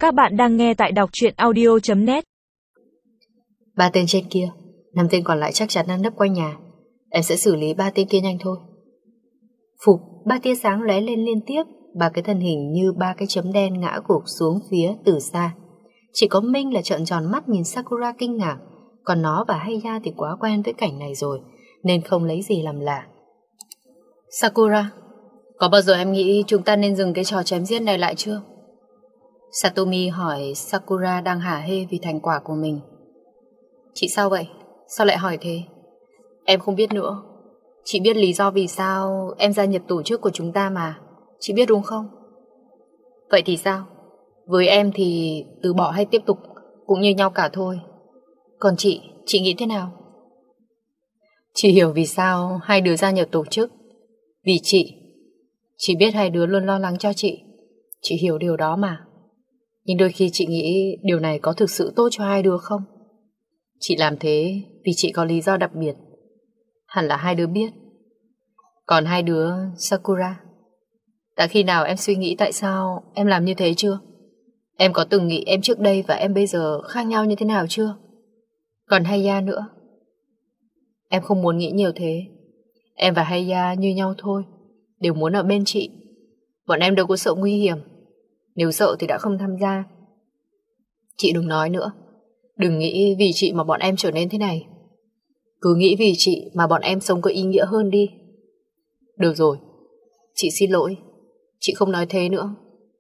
Các bạn đang nghe tại đọc truyện audio.net. 3 tên trên kia, 5 tên còn lại chắc chắn đang nấp quanh nhà. Em sẽ xử lý 3 tên kia nhanh thôi. Phục, 3 tia sáng lóe lên liên tiếp, 3 cái thân hình như 3 cái chấm đen ngã gục xuống phía từ xa. Chỉ có Minh là trợn tròn mắt nhìn Sakura kinh ngạc, còn nó và Haya thì quá quen với cảnh này rồi, nên không lấy gì làm lạ. Sakura, có bao giờ em nghĩ chúng ta nên dừng cái trò chém giết này lại chưa? Satomi hỏi Sakura đang hả hê vì thành quả của mình. Chị sao vậy? Sao lại hỏi thế? Em không biết nữa. Chị biết lý do vì sao em gia nhập tổ chức của chúng ta mà. Chị biết đúng không? Vậy thì sao? Với em thì từ bỏ hay tiếp tục cũng như nhau cả thôi. Còn chị nghĩ thế nào? Chị hiểu vì sao hai đứa gia nhập tổ chức. Vì chị biết hai đứa luôn lo lắng cho chị. Chị hiểu điều đó mà. Nhưng đôi khi chị nghĩ điều này có thực sự tốt cho hai đứa không? Chị làm thế vì chị có lý do đặc biệt. Hẳn là hai đứa biết. Còn hai đứa, Sakura, đã khi nào em suy nghĩ tại sao em làm như thế chưa? Em có từng nghĩ em trước đây và em bây giờ khác nhau như thế nào chưa? Còn Haya nữa. Em không muốn nghĩ nhiều thế. Em và Haya như nhau thôi, đều muốn ở bên chị. Bọn em đâu có sợ nguy hiểm. Nếu sợ thì đã không tham gia. Chị đừng nói nữa. Đừng nghĩ vì chị mà bọn em trở nên thế này. Cứ nghĩ vì chị mà bọn em sống có ý nghĩa hơn đi. Được rồi, chị xin lỗi. Chị không nói thế nữa.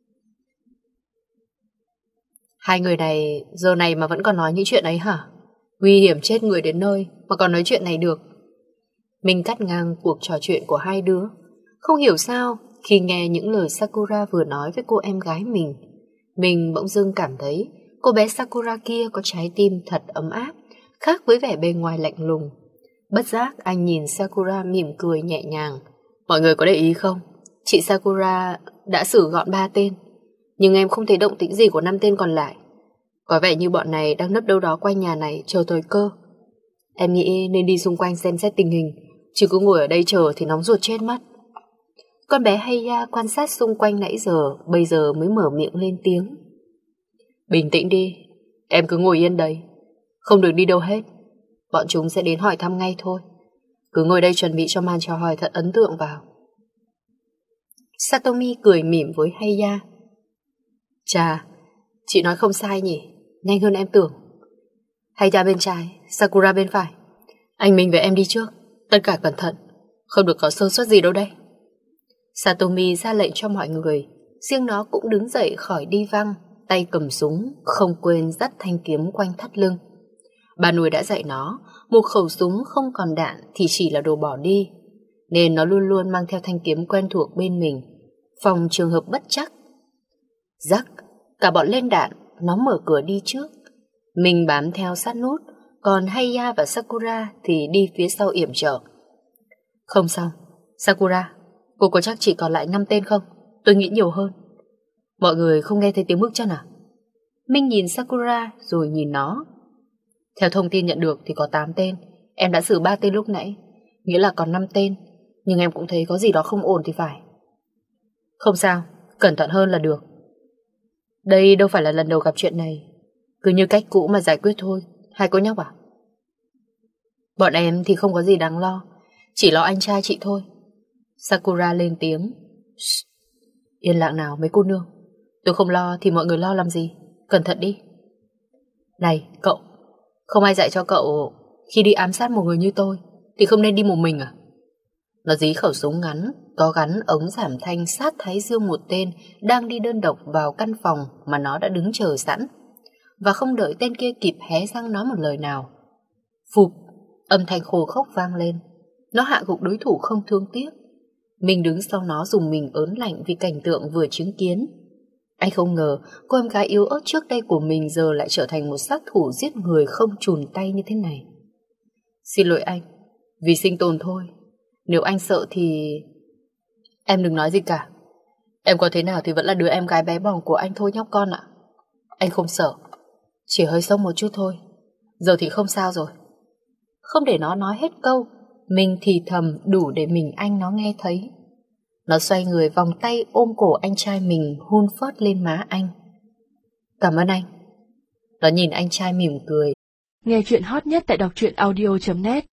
Hai người này giờ này mà vẫn còn nói những chuyện ấy hả? Nguy hiểm chết người đến nơi mà còn nói chuyện này được. Mình cắt ngang cuộc trò chuyện của hai đứa. Không hiểu sao khi nghe những lời Sakura vừa nói với cô em gái mình bỗng dưng cảm thấy cô bé Sakura kia có trái tim thật ấm áp, khác với vẻ bề ngoài lạnh lùng. Bất giác anh nhìn Sakura mỉm cười nhẹ nhàng. Mọi người có để ý không? Chị Sakura đã xử gọn 3 tên, nhưng em không thấy động tĩnh gì của 5 tên còn lại. Có vẻ như bọn này đang nấp đâu đó quanh nhà này chờ thời cơ. Em nghĩ nên đi xung quanh xem xét tình hình, chứ cứ ngồi ở đây chờ thì nóng ruột chết mất. Con bé Haya quan sát xung quanh nãy giờ, bây giờ mới mở miệng lên tiếng. Bình tĩnh đi, em cứ ngồi yên đây, không được đi đâu hết. Bọn chúng sẽ đến hỏi thăm ngay thôi. Cứ ngồi đây chuẩn bị cho màn chào hỏi thật ấn tượng vào. Satomi cười mỉm với Haya. Chà, chị nói không sai nhỉ, nhanh hơn em tưởng. Haya bên trái, Sakura bên phải. Anh Minh với em đi trước, tất cả cẩn thận, không được có sơ suất gì đâu đây. Satomi ra lệnh cho mọi người, riêng nó cũng đứng dậy khỏi đi văng, tay cầm súng, không quên dắt thanh kiếm quanh thắt lưng. Bà nuôi đã dạy nó, một khẩu súng không còn đạn thì chỉ là đồ bỏ đi, nên nó luôn luôn mang theo thanh kiếm quen thuộc bên mình, phòng trường hợp bất trắc. Rắc, cả bọn lên đạn, nó mở cửa đi trước. Mình bám theo sát nút, còn Haya và Sakura thì đi phía sau yểm trợ. Không xong, Sakura, cô có chắc chỉ còn lại 5 tên không? Tôi nghĩ nhiều hơn. Mọi người không nghe thấy tiếng bước chân à? Minh nhìn Sakura rồi nhìn nó. Theo thông tin nhận được thì có 8 tên. Em đã xử 3 tên lúc nãy, nghĩa là còn 5 tên. Nhưng em cũng thấy có gì đó không ổn thì phải. Không sao, cẩn thận hơn là được. Đây đâu phải là lần đầu gặp chuyện này. Cứ như cách cũ mà giải quyết thôi. Hai cô nhóc à? Bọn em thì không có gì đáng lo, chỉ lo anh trai chị thôi. Sakura lên tiếng. Yên lặng nào mấy cô nương. Tôi không lo thì mọi người lo làm gì. Cẩn thận đi. Này cậu, không ai dạy cho cậu khi đi ám sát một người như tôi thì không nên đi một mình à? Nó dí khẩu súng ngắn có gắn ống giảm thanh sát thái dương một tên đang đi đơn độc vào căn phòng mà nó đã đứng chờ sẵn. Và không đợi tên kia kịp hé răng nói một lời nào, phụp, âm thanh khô khốc vang lên. Nó hạ gục đối thủ không thương tiếc. Mình đứng sau nó dùng mình ớn lạnh vì cảnh tượng vừa chứng kiến. Anh không ngờ cô em gái yếu ớt trước đây của mình giờ lại trở thành một sát thủ giết người không chùn tay như thế này. Xin lỗi anh, vì sinh tồn thôi. Nếu anh sợ thì... Em đừng nói gì cả. Em có thế nào thì vẫn là đứa em gái bé bỏng của anh thôi nhóc con ạ. Anh không sợ, chỉ hơi sốc một chút thôi. Giờ thì không sao rồi. Không để nó nói hết câu, mình thì thầm đủ để mình anh nó nghe thấy. Nó xoay người vòng tay ôm cổ anh trai mình, hôn phớt lên má anh. Cảm ơn anh. Nó nhìn anh trai mỉm cười. Nghe chuyện hot nhất tại đọc truyện audio.net